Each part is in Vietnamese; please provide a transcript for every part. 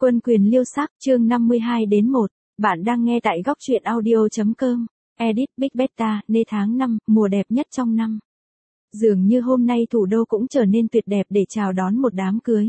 Quân quyền liêu sắc, chương 52-1, bạn đang nghe tại góc truyện audio.com, edit Big Beta, nê tháng 5, mùa đẹp nhất trong năm. Dường như hôm nay thủ đô cũng trở nên tuyệt đẹp để chào đón một đám cưới.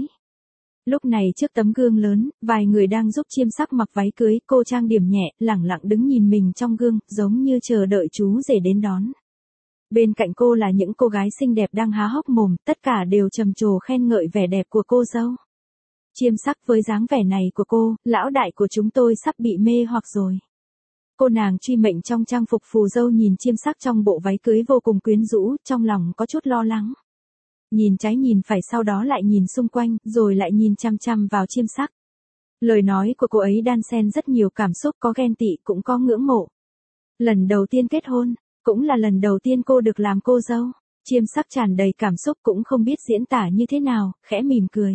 Lúc này trước tấm gương lớn, vài người đang giúp chiêm sắc mặc váy cưới, cô trang điểm nhẹ, lẳng lặng đứng nhìn mình trong gương, giống như chờ đợi chú rể đến đón. Bên cạnh cô là những cô gái xinh đẹp đang há hốc mồm, tất cả đều trầm trồ khen ngợi vẻ đẹp của cô dâu. Chiêm sắc với dáng vẻ này của cô, lão đại của chúng tôi sắp bị mê hoặc rồi. Cô nàng truy mệnh trong trang phục phù dâu nhìn chiêm sắc trong bộ váy cưới vô cùng quyến rũ, trong lòng có chút lo lắng. Nhìn trái nhìn phải sau đó lại nhìn xung quanh, rồi lại nhìn chăm chăm vào chiêm sắc. Lời nói của cô ấy đan xen rất nhiều cảm xúc, có ghen tị cũng có ngưỡng mộ. Lần đầu tiên kết hôn, cũng là lần đầu tiên cô được làm cô dâu. Chiêm sắc tràn đầy cảm xúc cũng không biết diễn tả như thế nào, khẽ mỉm cười.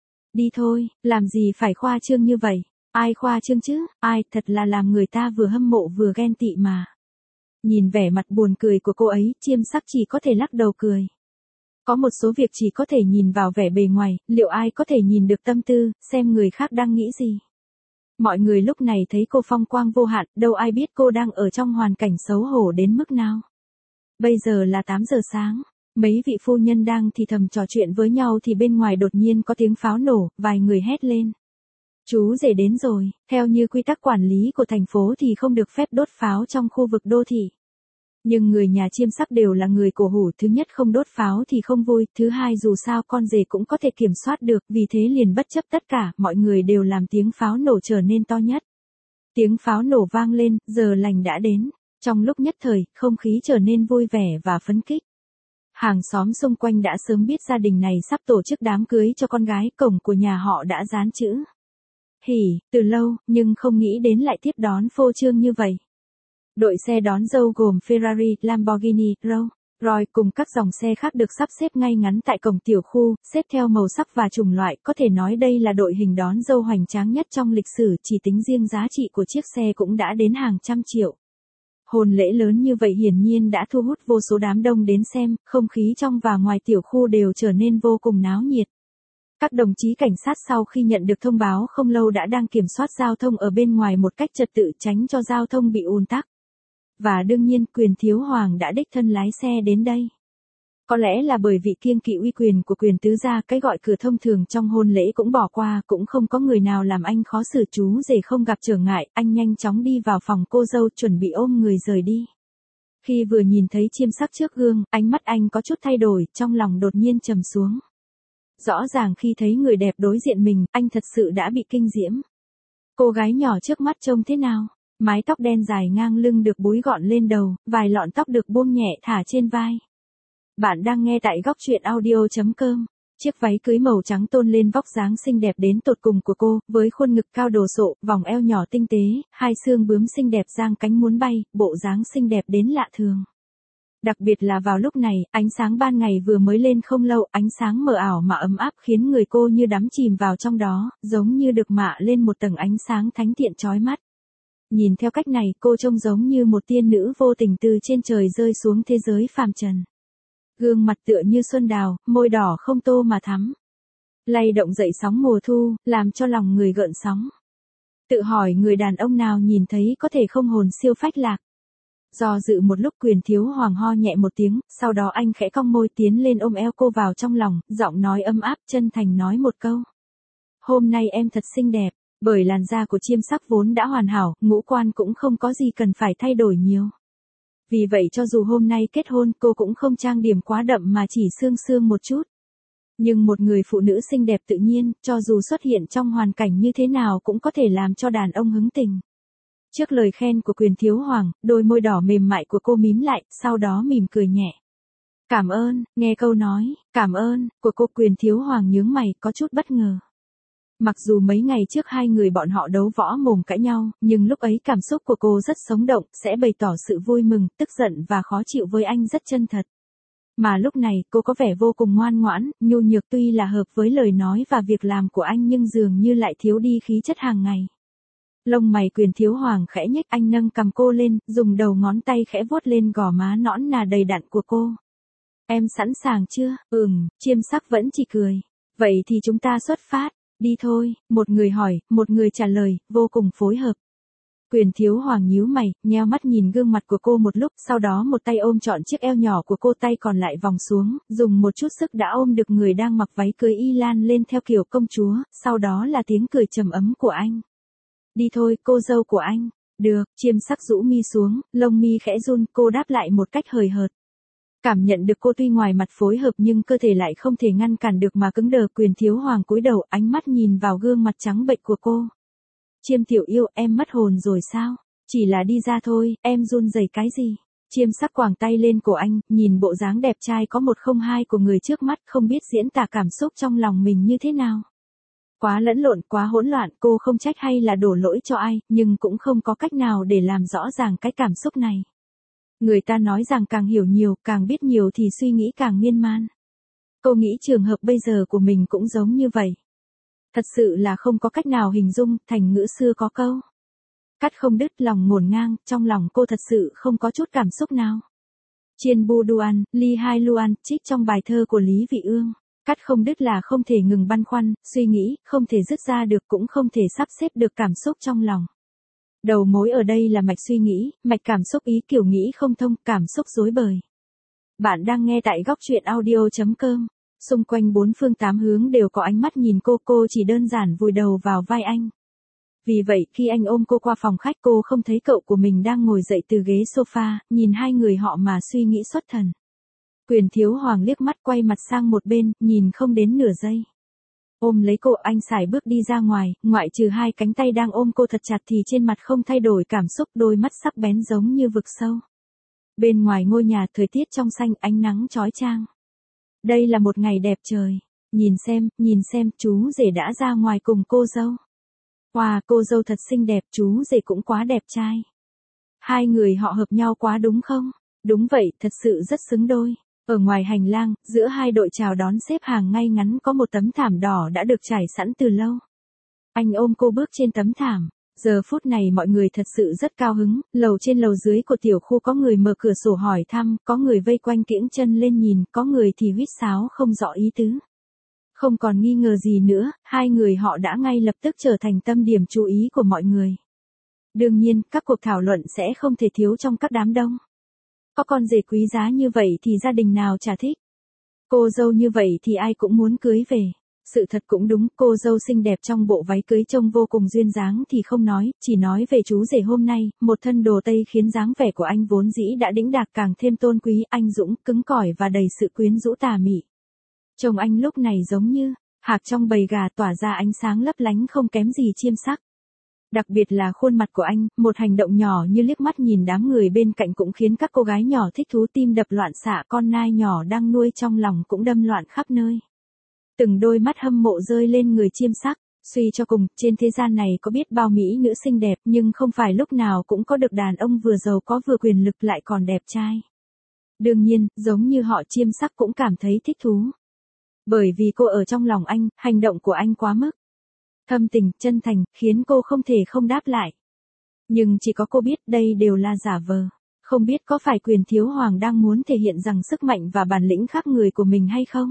Đi thôi, làm gì phải khoa trương như vậy, ai khoa trương chứ, ai, thật là làm người ta vừa hâm mộ vừa ghen tị mà. Nhìn vẻ mặt buồn cười của cô ấy, chiêm sắc chỉ có thể lắc đầu cười. Có một số việc chỉ có thể nhìn vào vẻ bề ngoài, liệu ai có thể nhìn được tâm tư, xem người khác đang nghĩ gì. Mọi người lúc này thấy cô phong quang vô hạn, đâu ai biết cô đang ở trong hoàn cảnh xấu hổ đến mức nào. Bây giờ là 8 giờ sáng. Mấy vị phu nhân đang thì thầm trò chuyện với nhau thì bên ngoài đột nhiên có tiếng pháo nổ, vài người hét lên. Chú rể đến rồi, theo như quy tắc quản lý của thành phố thì không được phép đốt pháo trong khu vực đô thị. Nhưng người nhà chiêm sắc đều là người cổ hủ, thứ nhất không đốt pháo thì không vui, thứ hai dù sao con rể cũng có thể kiểm soát được, vì thế liền bất chấp tất cả, mọi người đều làm tiếng pháo nổ trở nên to nhất. Tiếng pháo nổ vang lên, giờ lành đã đến, trong lúc nhất thời, không khí trở nên vui vẻ và phấn khích. Hàng xóm xung quanh đã sớm biết gia đình này sắp tổ chức đám cưới cho con gái, cổng của nhà họ đã dán chữ hỉ từ lâu, nhưng không nghĩ đến lại tiếp đón phô trương như vậy. Đội xe đón dâu gồm Ferrari, Lamborghini, Rolls Royce cùng các dòng xe khác được sắp xếp ngay ngắn tại cổng tiểu khu, xếp theo màu sắc và chủng loại, có thể nói đây là đội hình đón dâu hoành tráng nhất trong lịch sử, chỉ tính riêng giá trị của chiếc xe cũng đã đến hàng trăm triệu. Hôn lễ lớn như vậy hiển nhiên đã thu hút vô số đám đông đến xem, không khí trong và ngoài tiểu khu đều trở nên vô cùng náo nhiệt. Các đồng chí cảnh sát sau khi nhận được thông báo không lâu đã đang kiểm soát giao thông ở bên ngoài một cách trật tự tránh cho giao thông bị ùn tắc. Và đương nhiên quyền thiếu hoàng đã đích thân lái xe đến đây. Có lẽ là bởi vì kiêng kỵ uy quyền của quyền tứ gia, cái gọi cửa thông thường trong hôn lễ cũng bỏ qua, cũng không có người nào làm anh khó xử. Chú rể không gặp trở ngại, anh nhanh chóng đi vào phòng cô dâu chuẩn bị ôm người rời đi. Khi vừa nhìn thấy chiêm sắc trước gương, ánh mắt anh có chút thay đổi, trong lòng đột nhiên trầm xuống. Rõ ràng khi thấy người đẹp đối diện mình, anh thật sự đã bị kinh diễm. Cô gái nhỏ trước mắt trông thế nào? Mái tóc đen dài ngang lưng được búi gọn lên đầu, vài lọn tóc được buông nhẹ thả trên vai. Bạn đang nghe tại góc truyện audio.com. Chiếc váy cưới màu trắng tôn lên vóc dáng xinh đẹp đến tột cùng của cô, với khuôn ngực cao đồ sộ, vòng eo nhỏ tinh tế, hai xương bướm xinh đẹp giang cánh muốn bay, bộ dáng xinh đẹp đến lạ thường. Đặc biệt là vào lúc này, ánh sáng ban ngày vừa mới lên không lâu, ánh sáng mờ ảo mà ấm áp khiến người cô như đắm chìm vào trong đó, giống như được mạ lên một tầng ánh sáng thánh thiện chói mắt. Nhìn theo cách này, cô trông giống như một tiên nữ vô tình từ trên trời rơi xuống thế giới phàm trần. Gương mặt tựa như xuân đào, môi đỏ không tô mà thắm. Lay động dậy sóng mùa thu, làm cho lòng người gợn sóng. Tự hỏi người đàn ông nào nhìn thấy có thể không hồn siêu phách lạc. Do dự một lúc quyền thiếu hoàng ho nhẹ một tiếng, sau đó anh khẽ cong môi tiến lên ôm eo cô vào trong lòng, giọng nói ấm áp chân thành nói một câu. Hôm nay em thật xinh đẹp. Bởi làn da của chiêm sắc vốn đã hoàn hảo, ngũ quan cũng không có gì cần phải thay đổi nhiều. Vì vậy cho dù hôm nay kết hôn cô cũng không trang điểm quá đậm mà chỉ sương sương một chút. Nhưng một người phụ nữ xinh đẹp tự nhiên, cho dù xuất hiện trong hoàn cảnh như thế nào cũng có thể làm cho đàn ông hứng tình. Trước lời khen của quyền thiếu hoàng, đôi môi đỏ mềm mại của cô mím lại, sau đó mỉm cười nhẹ. Cảm ơn, nghe câu nói, cảm ơn, của cô quyền thiếu hoàng nhướng mày, có chút bất ngờ. Mặc dù mấy ngày trước hai người bọn họ đấu võ mồm cãi nhau, nhưng lúc ấy cảm xúc của cô rất sống động, sẽ bày tỏ sự vui mừng, tức giận và khó chịu với anh rất chân thật. Mà lúc này, cô có vẻ vô cùng ngoan ngoãn, nhu nhược tuy là hợp với lời nói và việc làm của anh nhưng dường như lại thiếu đi khí chất hàng ngày. Lông mày quyền thiếu hoàng khẽ nhếch, anh nâng cằm cô lên, dùng đầu ngón tay khẽ vuốt lên gò má nõn nà đầy đặn của cô. Em sẵn sàng chưa? Chiêm sắc vẫn chỉ cười. Vậy thì chúng ta xuất phát. Đi thôi, một người hỏi, một người trả lời, vô cùng phối hợp. Quyền Thiếu Hoàng nhíu mày, nheo mắt nhìn gương mặt của cô một lúc, sau đó một tay ôm trọn chiếc eo nhỏ của cô, tay còn lại vòng xuống, dùng một chút sức đã ôm được người đang mặc váy cưới y lan lên theo kiểu công chúa, sau đó là tiếng cười trầm ấm của anh. Đi thôi, cô dâu của anh. Được, Chiêm Sắc rũ mi xuống, lông mi khẽ run, cô đáp lại một cách hời hợt. Cảm nhận được cô tuy ngoài mặt phối hợp nhưng cơ thể lại không thể ngăn cản được mà cứng đờ. Quyền Thiếu Hoàng cúi đầu, ánh mắt nhìn vào gương mặt trắng bệch của cô. Chiêm tiểu yêu, em mất hồn rồi sao? Chỉ là đi ra thôi, em run rẩy cái gì? Chiêm Sắc quàng tay lên cổ anh, nhìn bộ dáng đẹp trai có 102 của người trước mắt, không biết diễn tả cảm xúc trong lòng mình như thế nào. Quá lẫn lộn, quá hỗn loạn, cô không trách hay là đổ lỗi cho ai, nhưng cũng không có cách nào để làm rõ ràng cái cảm xúc này. Người ta nói rằng càng hiểu nhiều, càng biết nhiều thì suy nghĩ càng miên man. Cô nghĩ trường hợp bây giờ của mình cũng giống như vậy. Thật sự là không có cách nào hình dung, thành ngữ xưa có câu. Cắt không đứt, lòng ngổn ngang, trong lòng cô thật sự không có chút cảm xúc nào. Chiên bu duan, ly hai luan, trích trong bài thơ của Lý Vị Ương. Cắt không đứt là không thể ngừng băn khoăn, suy nghĩ, không thể dứt ra được cũng không thể sắp xếp được cảm xúc trong lòng. Đầu mối ở đây là mạch suy nghĩ, mạch cảm xúc ý kiểu nghĩ không thông, cảm xúc rối bời. Bạn đang nghe tại góc truyện audio.com. Xung quanh bốn phương tám hướng đều có ánh mắt nhìn cô chỉ đơn giản vùi đầu vào vai anh. Vì vậy khi anh ôm cô qua phòng khách cô không thấy cậu của mình đang ngồi dậy từ ghế sofa, nhìn hai người họ mà suy nghĩ xuất thần. Quyền Thiếu Hoàng liếc mắt quay mặt sang một bên, nhìn không đến nửa giây. Ôm lấy cô anh sải bước đi ra ngoài, ngoại trừ hai cánh tay đang ôm cô thật chặt thì trên mặt không thay đổi cảm xúc, đôi mắt sắc bén giống như vực sâu. Bên ngoài ngôi nhà thời tiết trong xanh, ánh nắng chói chang. Đây là một ngày đẹp trời. Nhìn xem, chú rể đã ra ngoài cùng cô dâu. Wow, cô dâu thật xinh đẹp, chú rể cũng quá đẹp trai. Hai người họ hợp nhau quá đúng không? Đúng vậy, thật sự rất xứng đôi. Ở ngoài hành lang, giữa hai đội chào đón xếp hàng ngay ngắn có một tấm thảm đỏ đã được trải sẵn từ lâu. Anh ôm cô bước trên tấm thảm. Giờ phút này mọi người thật sự rất cao hứng, lầu trên lầu dưới của tiểu khu có người mở cửa sổ hỏi thăm, có người vây quanh kiễng chân lên nhìn, có người thì huýt sáo không rõ ý tứ. Không còn nghi ngờ gì nữa, hai người họ đã ngay lập tức trở thành tâm điểm chú ý của mọi người. Đương nhiên, các cuộc thảo luận sẽ không thể thiếu trong các đám đông. Có con rể quý giá như vậy thì gia đình nào chả thích. Cô dâu như vậy thì ai cũng muốn cưới về. Sự thật cũng đúng, cô dâu xinh đẹp trong bộ váy cưới trông vô cùng duyên dáng thì không nói, chỉ nói về chú rể hôm nay, một thân đồ tây khiến dáng vẻ của anh vốn dĩ đã đĩnh đạc càng thêm tôn quý, anh dũng, cứng cỏi và đầy sự quyến rũ tà mị. Chồng anh lúc này giống như hạc trong bầy gà tỏa ra ánh sáng lấp lánh không kém gì Chiêm Sắc. Đặc biệt là khuôn mặt của anh, một hành động nhỏ như liếc mắt nhìn đám người bên cạnh cũng khiến các cô gái nhỏ thích thú, tim đập loạn xạ, con nai nhỏ đang nuôi trong lòng cũng đâm loạn khắp nơi. Từng đôi mắt hâm mộ rơi lên người Chiêm Sắc, suy cho cùng, trên thế gian này có biết bao mỹ nữ xinh đẹp nhưng không phải lúc nào cũng có được đàn ông vừa giàu có vừa quyền lực lại còn đẹp trai. Đương nhiên, giống như họ Chiêm Sắc cũng cảm thấy thích thú. Bởi vì cô ở trong lòng anh, hành động của anh quá mức thâm tình, chân thành, khiến cô không thể không đáp lại. Nhưng chỉ có cô biết đây đều là giả vờ. Không biết có phải Quyền Thiếu Hoàng đang muốn thể hiện rằng sức mạnh và bản lĩnh khác người của mình hay không?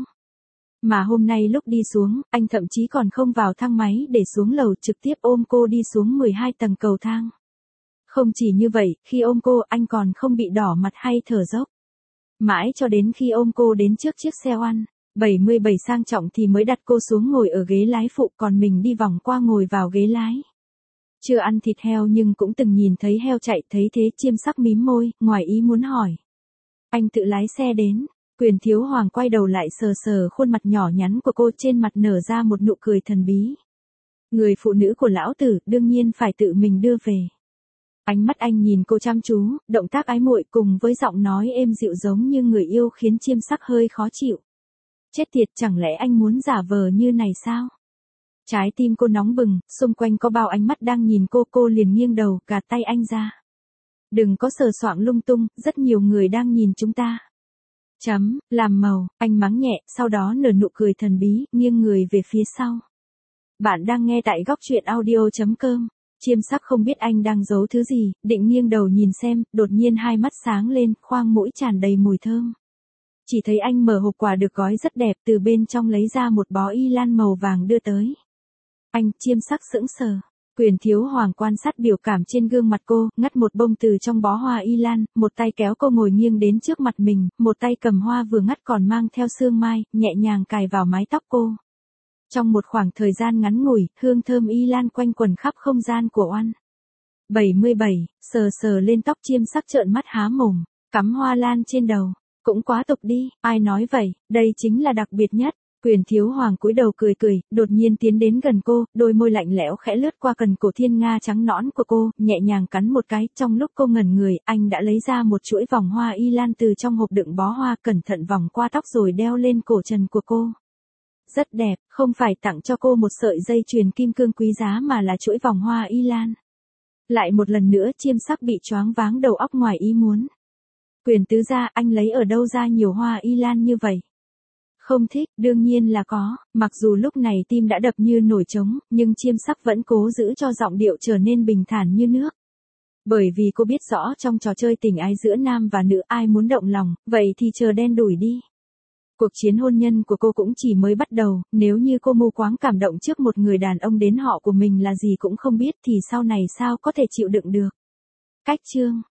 Mà hôm nay lúc đi xuống, anh thậm chí còn không vào thang máy để xuống lầu, trực tiếp ôm cô đi xuống 12 tầng cầu thang. Không chỉ như vậy, khi ôm cô anh còn không bị đỏ mặt hay thở dốc. Mãi cho đến khi ôm cô đến trước chiếc xe oan 77 sang trọng thì mới đặt cô xuống ngồi ở ghế lái phụ, còn mình đi vòng qua ngồi vào ghế lái. Chưa ăn thịt heo nhưng cũng từng nhìn thấy heo chạy, thấy thế Chiêm Sắc mím môi, ngoài ý muốn hỏi. Anh tự lái xe đến. Quyền Thiếu Hoàng quay đầu lại sờ sờ khuôn mặt nhỏ nhắn của cô, trên mặt nở ra một nụ cười thần bí. Người phụ nữ của lão tử đương nhiên phải tự mình đưa về. Ánh mắt anh nhìn cô chăm chú, động tác ái muội cùng với giọng nói êm dịu giống như người yêu khiến Chiêm Sắc hơi khó chịu. Chết tiệt, chẳng lẽ anh muốn giả vờ như này sao? Trái tim cô nóng bừng, xung quanh có bao ánh mắt đang nhìn cô liền nghiêng đầu, gạt tay anh ra. Đừng có sờ soạng lung tung, rất nhiều người đang nhìn chúng ta. Làm màu, anh mắng nhẹ, sau đó nở nụ cười thần bí, nghiêng người về phía sau. Bạn đang nghe tại góc truyện audio.com. Chiêm Sắc không biết anh đang giấu thứ gì, định nghiêng đầu nhìn xem, đột nhiên hai mắt sáng lên, khoang mũi tràn đầy mùi thơm. Chỉ thấy anh mở hộp quà được gói rất đẹp, từ bên trong lấy ra một bó y lan màu vàng đưa tới. Anh, Chiêm Sắc sững sờ. Quyền Thiếu Hoàng quan sát biểu cảm trên gương mặt cô, ngắt một bông từ trong bó hoa y lan, một tay kéo cô ngồi nghiêng đến trước mặt mình, một tay cầm hoa vừa ngắt còn mang theo sương mai, nhẹ nhàng cài vào mái tóc cô. Trong một khoảng thời gian ngắn ngủi, hương thơm y lan quanh quẩn khắp không gian của oan. 77, sờ sờ lên tóc Chiêm Sắc trợn mắt há mồm, cắm hoa lan trên đầu. Cũng quá tục đi, ai nói vậy, đây chính là đặc biệt nhất. Quyền Thiếu Hoàng cúi đầu cười cười, đột nhiên tiến đến gần cô, đôi môi lạnh lẽo khẽ lướt qua cần cổ thiên nga trắng nõn của cô, nhẹ nhàng cắn một cái, trong lúc cô ngẩn người, anh đã lấy ra một chuỗi vòng hoa y lan từ trong hộp đựng bó hoa, cẩn thận vòng qua tóc rồi đeo lên cổ trần của cô. Rất đẹp, không phải tặng cho cô một sợi dây chuyền kim cương quý giá mà là chuỗi vòng hoa y lan. Lại một lần nữa Chiêm Sắc bị choáng váng đầu óc ngoài ý muốn. Quyền tứ gia, anh lấy ở đâu ra nhiều hoa y lan như vậy? Không thích, đương nhiên là có, mặc dù lúc này tim đã đập như nổi trống, nhưng Chiêm Sắc vẫn cố giữ cho giọng điệu trở nên bình thản như nước. Bởi vì cô biết rõ trong trò chơi tình ái giữa nam và nữ ai muốn động lòng, vậy thì chờ đen đủi đi. Cuộc chiến hôn nhân của cô cũng chỉ mới bắt đầu, nếu như cô mù quáng cảm động trước một người đàn ông đến họ của mình là gì cũng không biết thì sau này sao có thể chịu đựng được. Cách chương